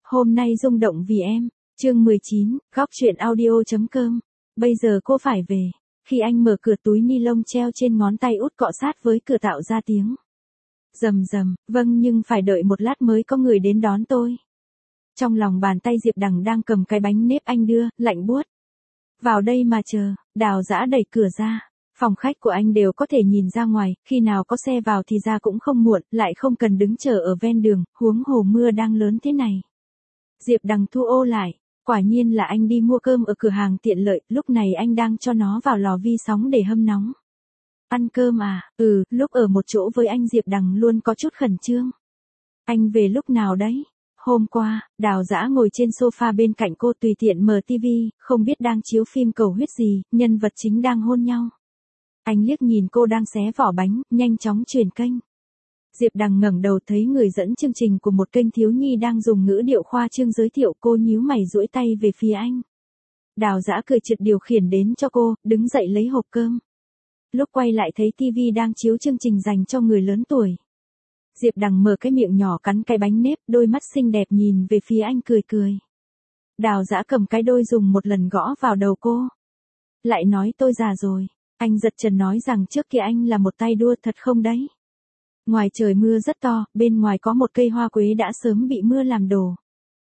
Hôm nay rung động vì em. Chương 19, góc truyện audio.com. Bây giờ cô phải về. Khi anh mở cửa, túi ni lông treo trên ngón tay út cọ sát với cửa tạo ra tiếng rầm rầm. Vâng, nhưng phải đợi một lát mới có người đến đón tôi. Trong lòng bàn tay Diệp Đằng đang cầm cái bánh nếp anh đưa, lạnh buốt. Vào đây mà chờ. Đào Dã đẩy cửa ra. Phòng khách của anh đều có thể nhìn ra ngoài, khi nào có xe vào thì ra cũng không muộn, lại không cần đứng chờ ở ven đường, huống hồ mưa đang lớn thế này. Diệp Đằng thu ô lại, quả nhiên là anh đi mua cơm ở cửa hàng tiện lợi, lúc này anh đang cho nó vào lò vi sóng để hâm nóng. Ăn cơm à? Lúc ở một chỗ với anh Diệp Đằng luôn có chút khẩn trương. Anh về lúc nào đấy? Hôm qua, Đào Dã ngồi trên sofa bên cạnh cô tùy tiện mở tivi, không biết đang chiếu phim cầu huyết gì, nhân vật chính đang hôn nhau. Anh liếc nhìn cô đang xé vỏ bánh, nhanh chóng chuyển kênh. Diệp Đằng ngẩng đầu thấy người dẫn chương trình của một kênh thiếu nhi đang dùng ngữ điệu khoa trương giới thiệu, cô nhíu mày duỗi tay về phía anh. Đào Dã cười trượt điều khiển đến cho cô, đứng dậy lấy hộp cơm. Lúc quay lại thấy tivi đang chiếu chương trình dành cho người lớn tuổi. Diệp Đằng mở cái miệng nhỏ cắn cái bánh nếp, đôi mắt xinh đẹp nhìn về phía anh cười cười. Đào Dã cầm cái đôi dùng một lần gõ vào đầu cô. Lại nói tôi già rồi. Anh giật trần nói rằng trước kia anh là một tay đua thật không đấy. Ngoài trời mưa rất to, bên ngoài có một cây hoa quế đã sớm bị mưa làm đổ.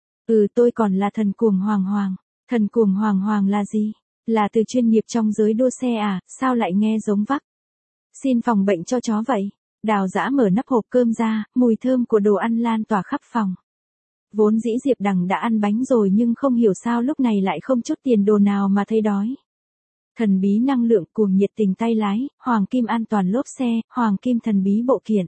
Tôi còn là thần cuồng hoàng hoàng. Thần cuồng hoàng hoàng là gì? Là từ chuyên nghiệp trong giới đua xe à, sao lại nghe giống vắc? Xin phòng bệnh cho chó vậy. Đào Dã mở nắp hộp cơm ra, mùi thơm của đồ ăn lan tỏa khắp phòng. Vốn dĩ Diệp Đằng đã ăn bánh rồi nhưng không hiểu sao lúc này lại không chút tiền đồ nào mà thấy đói. Thần bí năng lượng, cuồng nhiệt tình tay lái, hoàng kim an toàn lốp xe, hoàng kim thần bí bộ kiện.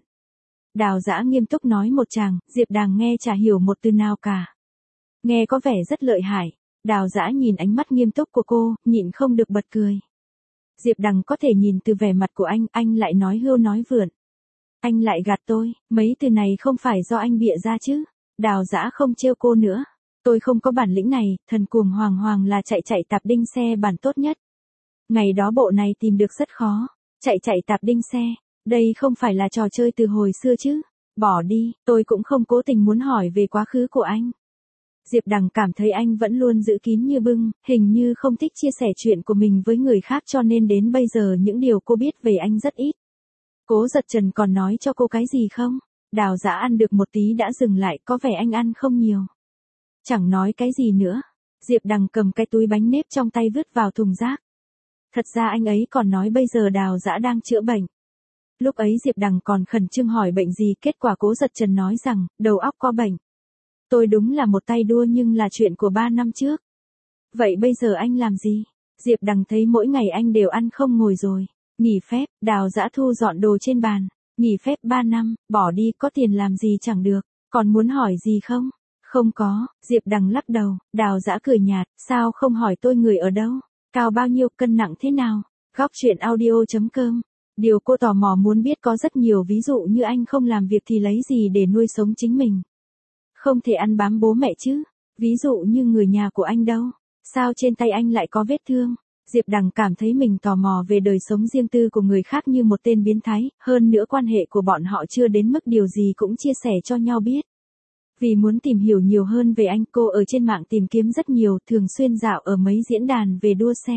Đào Dã nghiêm túc nói một tràng, Diệp Đằng nghe chả hiểu một từ nào cả. Nghe có vẻ rất lợi hại. Đào Dã nhìn ánh mắt nghiêm túc của cô, nhịn không được bật cười. Diệp Đằng có thể nhìn từ vẻ mặt của anh lại nói hưu nói vượn. Anh lại gạt tôi, mấy từ này không phải do anh bịa ra chứ. Đào Dã không trêu cô nữa. Tôi không có bản lĩnh này, thần cuồng hoàng hoàng là chạy tạp đinh xe bản tốt nhất. Ngày đó bộ này tìm được rất khó. Chạy tạp đinh xe, đây không phải là trò chơi từ hồi xưa chứ. Bỏ đi, tôi cũng không cố tình muốn hỏi về quá khứ của anh. Diệp Đằng cảm thấy anh vẫn luôn giữ kín như bưng, hình như không thích chia sẻ chuyện của mình với người khác cho nên đến bây giờ những điều cô biết về anh rất ít. Cố Giật Trần còn nói cho cô cái gì không? Đào Dã ăn được một tí đã dừng lại, có vẻ anh ăn không nhiều. Chẳng nói cái gì nữa. Diệp Đằng cầm cái túi bánh nếp trong tay vứt vào thùng rác. Thật ra anh ấy còn nói bây giờ Đào Dã đang chữa bệnh. Lúc ấy Diệp Đằng còn khẩn trương hỏi bệnh gì, kết quả Cố Giật Trần nói rằng, đầu óc có bệnh. Tôi đúng là một tay đua nhưng là chuyện của 3 năm trước. Vậy bây giờ anh làm gì? Diệp Đằng thấy mỗi ngày anh đều ăn không ngồi rồi. Nghỉ phép, Đào Dã thu dọn đồ trên bàn. Nghỉ phép 3 năm, bỏ đi, có tiền làm gì chẳng được. Còn muốn hỏi gì không? Không có, Diệp Đằng lắc đầu. Đào Dã cười nhạt, sao không hỏi tôi người ở đâu? Cao bao nhiêu, cân nặng thế nào? Góc truyện audio.com. Điều cô tò mò muốn biết có rất nhiều ví dụ như anh không làm việc thì lấy gì để nuôi sống chính mình. Không thể ăn bám bố mẹ chứ. Ví dụ như người nhà của anh đâu. Sao trên tay anh lại có vết thương? Diệp Đằng cảm thấy mình tò mò về đời sống riêng tư của người khác như một tên biến thái, hơn nữa quan hệ của bọn họ chưa đến mức điều gì cũng chia sẻ cho nhau biết. Vì muốn tìm hiểu nhiều hơn về anh, cô ở trên mạng tìm kiếm rất nhiều, thường xuyên dạo ở mấy diễn đàn về đua xe.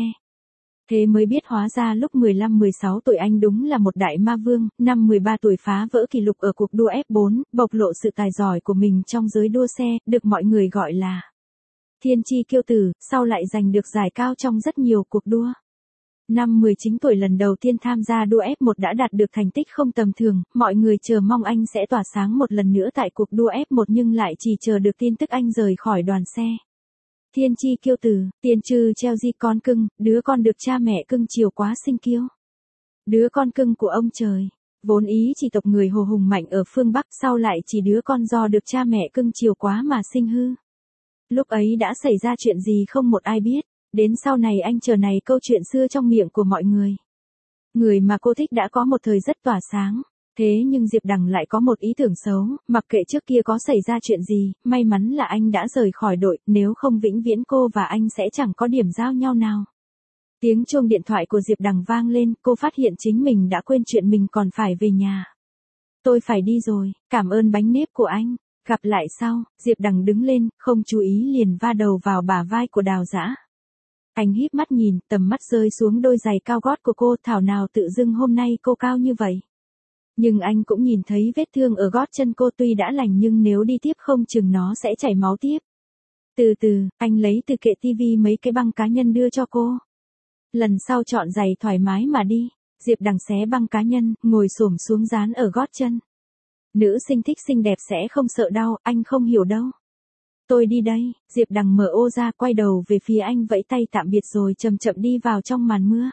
Thế mới biết hóa ra lúc 15-16 tuổi anh đúng là một đại ma vương, năm 13 tuổi phá vỡ kỷ lục ở cuộc đua F4, bộc lộ sự tài giỏi của mình trong giới đua xe, được mọi người gọi là thiên chi kiêu tử, sau lại giành được giải cao trong rất nhiều cuộc đua. Năm 19 tuổi lần đầu tiên tham gia đua F1 đã đạt được thành tích không tầm thường, mọi người chờ mong anh sẽ tỏa sáng một lần nữa tại cuộc đua F1 nhưng lại chỉ chờ được tin tức anh rời khỏi đoàn xe. Thiên chi kiêu tử, tiên trư Chelsea con cưng, đứa con được cha mẹ cưng chiều quá sinh kiêu. Đứa con cưng của ông trời, vốn ý chỉ tộc người hồ hùng mạnh ở phương Bắc, sau lại chỉ đứa con do được cha mẹ cưng chiều quá mà sinh hư. Lúc ấy đã xảy ra chuyện gì không một ai biết, đến sau này anh trở này câu chuyện xưa trong miệng của mọi người. Người mà cô thích đã có một thời rất tỏa sáng. Thế nhưng Diệp Đằng lại có một ý tưởng xấu, mặc kệ trước kia có xảy ra chuyện gì, may mắn là anh đã rời khỏi đội, nếu không vĩnh viễn cô và anh sẽ chẳng có điểm giao nhau nào. Tiếng chuông điện thoại của Diệp Đằng vang lên, cô phát hiện chính mình đã quên chuyện mình còn phải về nhà. Tôi phải đi rồi, cảm ơn bánh nếp của anh. Gặp lại sau, Diệp Đằng đứng lên, không chú ý liền va đầu vào bả vai của Đào Dã. Anh híp mắt nhìn, tầm mắt rơi xuống đôi giày cao gót của cô, thảo nào tự dưng hôm nay cô cao như vậy. Nhưng anh cũng nhìn thấy vết thương ở gót chân cô, tuy đã lành nhưng nếu đi tiếp không chừng nó sẽ chảy máu tiếp. Từ từ, anh lấy từ kệ tivi mấy cái băng cá nhân đưa cho cô. Lần sau chọn giày thoải mái mà đi. Diệp Đằng xé băng cá nhân, ngồi xổm xuống dán ở gót chân. Nữ sinh thích xinh đẹp sẽ không sợ đau, anh không hiểu đâu. Tôi đi đây. Diệp Đằng mở ô ra, quay đầu về phía anh vẫy tay tạm biệt rồi chậm chậm đi vào trong màn mưa.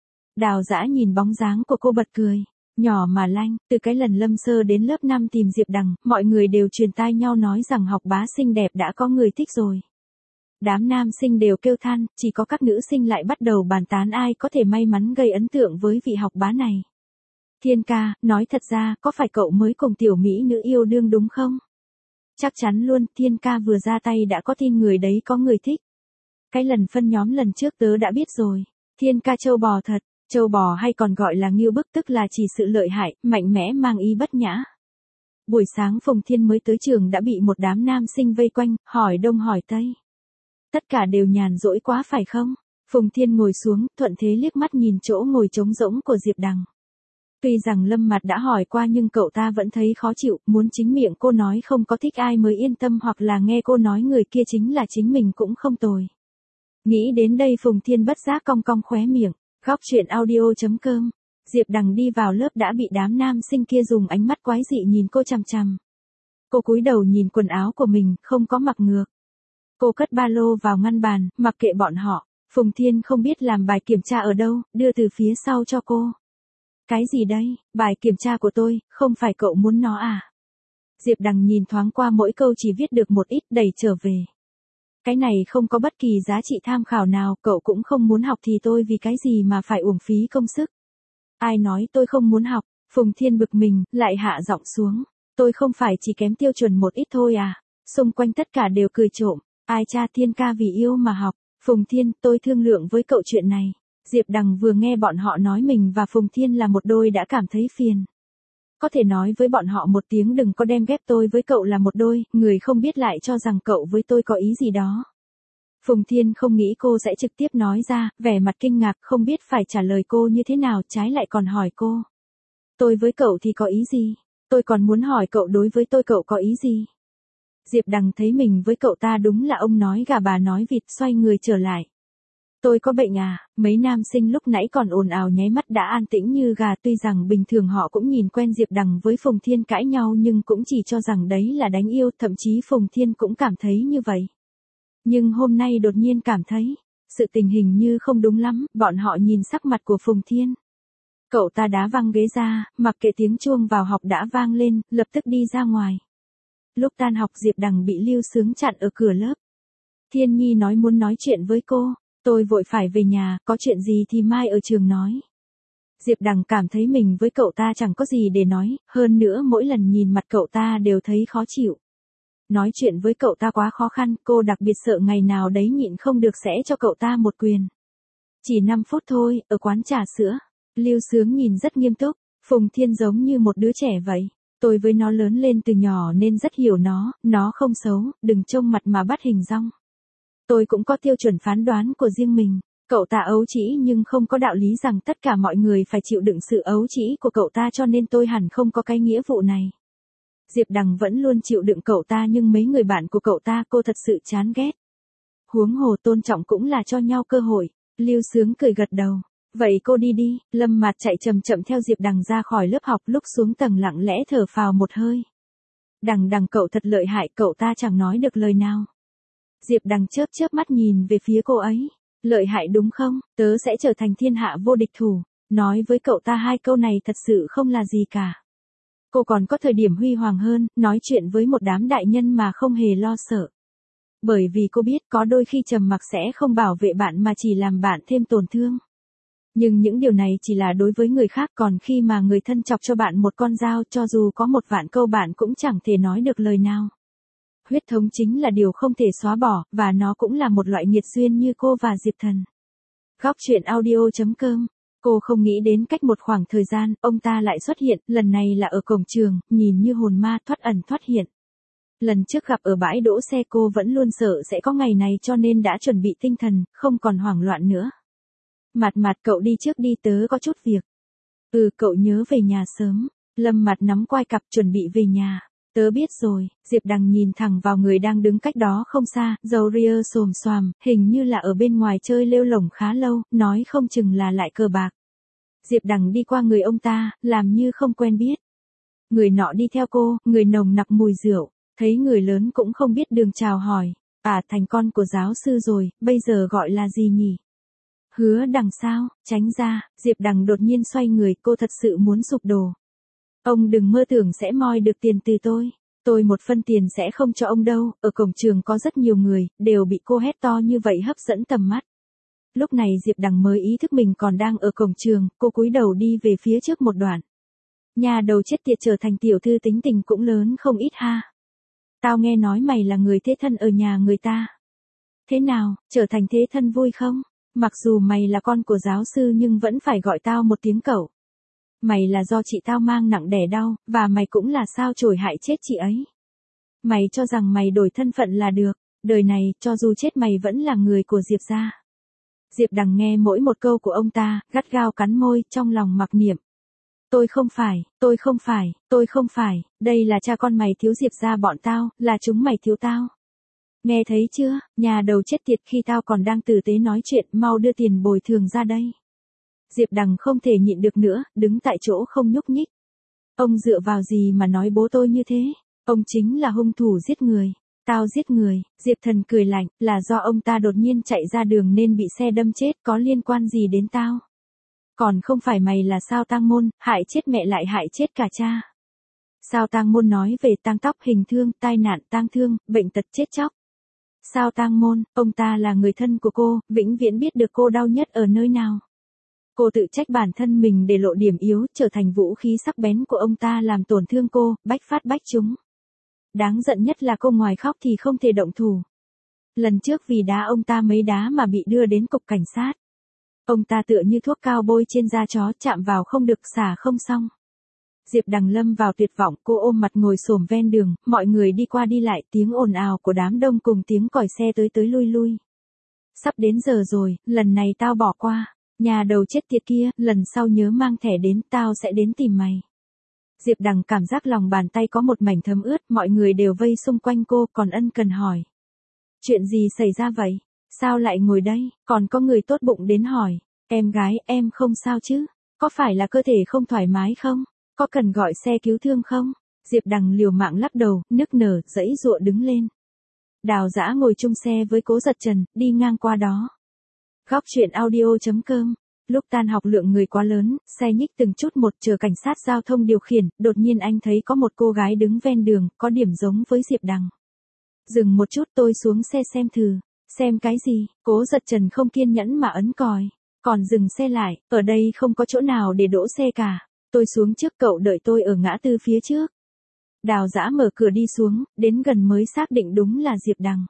Đào Dã nhìn bóng dáng của cô bật cười. Nhỏ mà lanh, từ cái lần Lâm Sơ đến lớp 5 tìm Diệp Đằng, mọi người đều truyền tai nhau nói rằng học bá xinh đẹp đã có người thích rồi. Đám nam sinh đều kêu than, chỉ có các nữ sinh lại bắt đầu bàn tán ai có thể may mắn gây ấn tượng với vị học bá này. Thiên ca, nói thật ra, có phải cậu mới cùng tiểu mỹ nữ yêu đương đúng không? Chắc chắn luôn, Thiên ca vừa ra tay đã có tin người đấy có người thích. Cái lần phân nhóm lần trước tớ đã biết rồi. Thiên ca trâu bò thật, trâu bò hay còn gọi là ngưu bức, tức là chỉ sự lợi hại, mạnh mẽ mang ý bất nhã. Buổi sáng Phùng Thiên mới tới trường đã bị một đám nam sinh vây quanh, hỏi đông hỏi tây. Tất cả đều nhàn rỗi quá phải không? Phùng Thiên ngồi xuống, thuận thế liếc mắt nhìn chỗ ngồi trống rỗng của Diệp Đằng. Tuy rằng Lâm Mặt đã hỏi qua nhưng cậu ta vẫn thấy khó chịu, muốn chính miệng cô nói không có thích ai mới yên tâm, hoặc là nghe cô nói người kia chính là chính mình cũng không tồi. Nghĩ đến đây Phùng Thiên bất giác cong cong khóe miệng. Góc truyện audio.com. Diệp Đằng đi vào lớp đã bị đám nam sinh kia dùng ánh mắt quái dị nhìn cô chằm chằm. Cô cúi đầu nhìn quần áo của mình, không có mặc ngược. Cô cất ba lô vào ngăn bàn, mặc kệ bọn họ. Phùng Thiên không biết làm bài kiểm tra ở đâu, đưa từ phía sau cho cô. Cái gì đây, bài kiểm tra của tôi, không phải cậu muốn nó à? Diệp Đằng nhìn thoáng qua mỗi câu chỉ viết được một ít, đẩy trở về. Cái này không có bất kỳ giá trị tham khảo nào, cậu cũng không muốn học thì tôi vì cái gì mà phải uổng phí công sức. Ai nói tôi không muốn học? Phùng Thiên bực mình, lại hạ giọng xuống. Tôi không phải chỉ kém tiêu chuẩn một ít thôi à? Xung quanh tất cả đều cười trộm. Ai cha, Thiên ca vì yêu mà học. Phùng Thiên, tôi thương lượng với cậu chuyện này. Diệp Đằng vừa nghe bọn họ nói mình và Phùng Thiên là một đôi đã cảm thấy phiền. Có thể nói với bọn họ một tiếng đừng có đem ghép tôi với cậu là một đôi, người không biết lại cho rằng cậu với tôi có ý gì đó. Phùng Thiên không nghĩ cô sẽ trực tiếp nói ra, vẻ mặt kinh ngạc không biết phải trả lời cô như thế nào, trái lại còn hỏi cô. Tôi với cậu thì có ý gì? Tôi còn muốn hỏi cậu đối với tôi cậu có ý gì? Diệp Đằng thấy mình với cậu ta đúng là ông nói gà bà nói vịt, xoay người trở lại. Tôi có bệnh à? Mấy nam sinh lúc nãy còn ồn ào nháy mắt đã an tĩnh như gà, tuy rằng bình thường họ cũng nhìn quen Diệp Đằng với Phùng Thiên cãi nhau nhưng cũng chỉ cho rằng đấy là đánh yêu, thậm chí Phùng Thiên cũng cảm thấy như vậy. Nhưng hôm nay đột nhiên cảm thấy, sự tình hình như không đúng lắm, bọn họ nhìn sắc mặt của Phùng Thiên. Cậu ta đá văng ghế ra, mặc kệ tiếng chuông vào học đã vang lên, lập tức đi ra ngoài. Lúc tan học Diệp Đằng bị Lưu Sướng chặn ở cửa lớp. Thiên Nhi nói muốn nói chuyện với cô. Tôi vội phải về nhà, có chuyện gì thì mai ở trường nói. Diệp Đằng cảm thấy mình với cậu ta chẳng có gì để nói, hơn nữa mỗi lần nhìn mặt cậu ta đều thấy khó chịu. Nói chuyện với cậu ta quá khó khăn, cô đặc biệt sợ ngày nào đấy nhịn không được sẽ cho cậu ta một quyền. Chỉ 5 phút thôi, ở quán trà sữa. Lưu Sướng nhìn rất nghiêm túc, Phùng Thiên giống như một đứa trẻ vậy. Tôi với nó lớn lên từ nhỏ nên rất hiểu nó không xấu, đừng trông mặt mà bắt hình dong. Tôi cũng có tiêu chuẩn phán đoán của riêng mình. Cậu ta ấu trĩ nhưng không có đạo lý rằng tất cả mọi người phải chịu đựng sự ấu trĩ của cậu ta, cho nên tôi hẳn không có cái nghĩa vụ này. Diệp Đằng vẫn luôn chịu đựng cậu ta nhưng mấy người bạn của cậu ta cô thật sự chán ghét. Huống hồ tôn trọng cũng là cho nhau cơ hội. Lưu Sướng cười gật đầu. Vậy cô đi đi. Lâm Mạt chạy chậm chậm theo Diệp Đằng ra khỏi lớp học, lúc xuống tầng lặng lẽ thở phào một hơi. Đằng cậu thật lợi hại, cậu ta chẳng nói được lời nào. Diệp Đằng chớp chớp mắt nhìn về phía cô ấy. Lợi hại đúng không? Tớ sẽ trở thành thiên hạ vô địch thủ. Nói với cậu ta hai câu này thật sự không là gì cả. Cô còn có thời điểm huy hoàng hơn, nói chuyện với một đám đại nhân mà không hề lo sợ. Bởi vì cô biết có đôi khi trầm mặc sẽ không bảo vệ bạn mà chỉ làm bạn thêm tổn thương. Nhưng những điều này chỉ là đối với người khác, còn khi mà người thân chọc cho bạn một con dao, cho dù có một vạn câu bạn cũng chẳng thể nói được lời nào. Huyết thống chính là điều không thể xóa bỏ, và nó cũng là một loại nghiệt duyên như cô và Diệp Thần. Góc truyện audio.com. Cô không nghĩ đến cách một khoảng thời gian, ông ta lại xuất hiện, lần này là ở cổng trường, nhìn như hồn ma thoát ẩn thoát hiện. Lần trước gặp ở bãi đỗ xe cô vẫn luôn sợ sẽ có ngày này cho nên đã chuẩn bị tinh thần, không còn hoảng loạn nữa. Mặt mặt cậu đi trước đi, tớ có chút việc. Cậu nhớ về nhà sớm. Lâm Mặt nắm quai cặp chuẩn bị về nhà. Tớ biết rồi. Diệp Đằng nhìn thẳng vào người đang đứng cách đó không xa, râu ria xồm xoàm, hình như là ở bên ngoài chơi lêu lổng khá lâu, nói không chừng là lại cờ bạc. Diệp Đằng đi qua người ông ta, làm như không quen biết. Người nọ đi theo cô, người nồng nặc mùi rượu, thấy người lớn cũng không biết đường chào hỏi. Thành con của giáo sư rồi, bây giờ gọi là gì nhỉ? Hứa Đằng sao? Tránh ra. Diệp Đằng đột nhiên xoay người, cô thật sự muốn sụp đổ. Ông đừng mơ tưởng sẽ moi được tiền từ tôi. Tôi một phân tiền sẽ không cho ông đâu. Ở cổng trường có rất nhiều người, đều bị cô hét to như vậy hấp dẫn tầm mắt. Lúc này Diệp Đằng mới ý thức mình còn đang ở cổng trường, cô cúi đầu đi về phía trước một đoạn. Nhà đầu chết tiệt, trở thành tiểu thư tính tình cũng lớn không ít ha. Tao nghe nói mày là người thế thân ở nhà người ta. Thế nào, trở thành thế thân vui không? Mặc dù mày là con của giáo sư nhưng vẫn phải gọi tao một tiếng cậu. Mày là do chị tao mang nặng đẻ đau, và mày cũng là sao chổi hại chết chị ấy. Mày cho rằng mày đổi thân phận là được, đời này, cho dù chết mày vẫn là người của Diệp gia. Diệp Đằng nghe mỗi một câu của ông ta, gắt gao cắn môi, trong lòng mặc niệm. Tôi không phải, đây là cha con mày thiếu Diệp gia bọn tao, là chúng mày thiếu tao. Nghe thấy chưa, nhà đầu chết tiệt, khi tao còn đang tử tế nói chuyện, mau đưa tiền bồi thường ra đây. Diệp Đằng không thể nhịn được nữa, đứng tại chỗ không nhúc nhích. Ông dựa vào gì mà nói bố tôi như thế? Ông chính là hung thủ giết người. Tao giết người. Diệp Thần cười lạnh, là do ông ta đột nhiên chạy ra đường nên bị xe đâm chết, có liên quan gì đến tao? Còn không phải mày là Sao Tang Môn, hại chết mẹ lại hại chết cả cha. Sao Tang Môn nói về tang tóc, hình thương, tai nạn, tang thương, bệnh tật, chết chóc. Sao Tang Môn, ông ta là người thân của cô, vĩnh viễn biết được cô đau nhất ở nơi nào. Cô tự trách bản thân mình để lộ điểm yếu, trở thành vũ khí sắc bén của ông ta làm tổn thương cô, bách phát bách trúng. Đáng giận nhất là cô ngoài khóc thì không thể động thủ. Lần trước vì đá ông ta mấy đá mà bị đưa đến cục cảnh sát. Ông ta tựa như thuốc cao bôi trên da chó, chạm vào không được, xả không xong. Diệp Đằng lâm vào tuyệt vọng, cô ôm mặt ngồi xổm ven đường, mọi người đi qua đi lại, tiếng ồn ào của đám đông cùng tiếng còi xe tới lui lui. Sắp đến giờ rồi, lần này tao bỏ qua. Nhà đầu chết tiệt kia, lần sau nhớ mang thẻ đến, tao sẽ đến tìm mày. Diệp Đằng cảm giác lòng bàn tay có một mảnh thấm ướt, mọi người đều vây xung quanh cô, còn ân cần hỏi. Chuyện gì xảy ra vậy? Sao lại ngồi đây? Còn có người tốt bụng đến hỏi. Em gái, em không sao chứ? Có phải là cơ thể không thoải mái không? Có cần gọi xe cứu thương không? Diệp Đằng liều mạng lắc đầu, nức nở, giãy giụa đứng lên. Đào Dã ngồi chung xe với Cố Giật Trần, đi ngang qua đó. Góc truyện audio.com. Lúc tan học lượng người quá lớn, xe nhích từng chút một, chờ cảnh sát giao thông điều khiển, đột nhiên anh thấy có một cô gái đứng ven đường, có điểm giống với Diệp Đằng. Dừng một chút, tôi xuống xe xem thử. Xem cái gì? Cố Giật Trần không kiên nhẫn mà ấn còi. Còn dừng xe lại, ở đây không có chỗ nào để đỗ xe cả. Tôi xuống trước, cậu đợi tôi ở ngã tư phía trước. Đào Dã mở cửa đi xuống, đến gần mới xác định đúng là Diệp Đằng.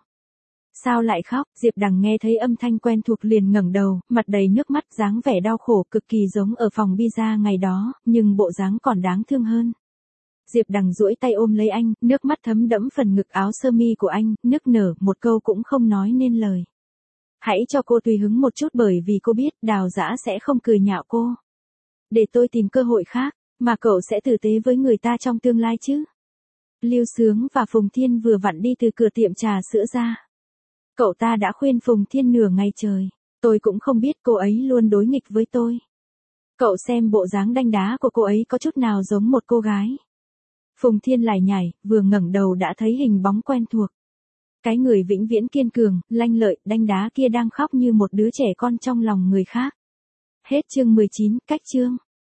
Sao lại khóc? Diệp Đằng nghe thấy âm thanh quen thuộc liền ngẩng đầu, mặt đầy nước mắt, dáng vẻ đau khổ cực kỳ giống ở phòng pizza ngày đó, nhưng bộ dáng còn đáng thương hơn. Diệp Đằng duỗi tay ôm lấy anh, nước mắt thấm đẫm phần ngực áo sơ mi của anh, nức nở, một câu cũng không nói nên lời. Hãy cho cô tùy hứng một chút, bởi vì cô biết Đào Dã sẽ không cười nhạo cô. Để tôi tìm cơ hội khác, mà cậu sẽ tử tế với người ta trong tương lai chứ. Lưu Sướng và Phùng Thiên vừa vặn đi từ cửa tiệm trà sữa ra. Cậu ta đã khuyên Phùng Thiên nửa ngày trời. Tôi cũng không biết cô ấy luôn đối nghịch với tôi. Cậu xem bộ dáng đanh đá của cô ấy có chút nào giống một cô gái. Phùng Thiên lải nhải, vừa ngẩng đầu đã thấy hình bóng quen thuộc. Cái người vĩnh viễn kiên cường, lanh lợi, đanh đá kia đang khóc như một đứa trẻ con trong lòng người khác. Hết chương 19, cách chương.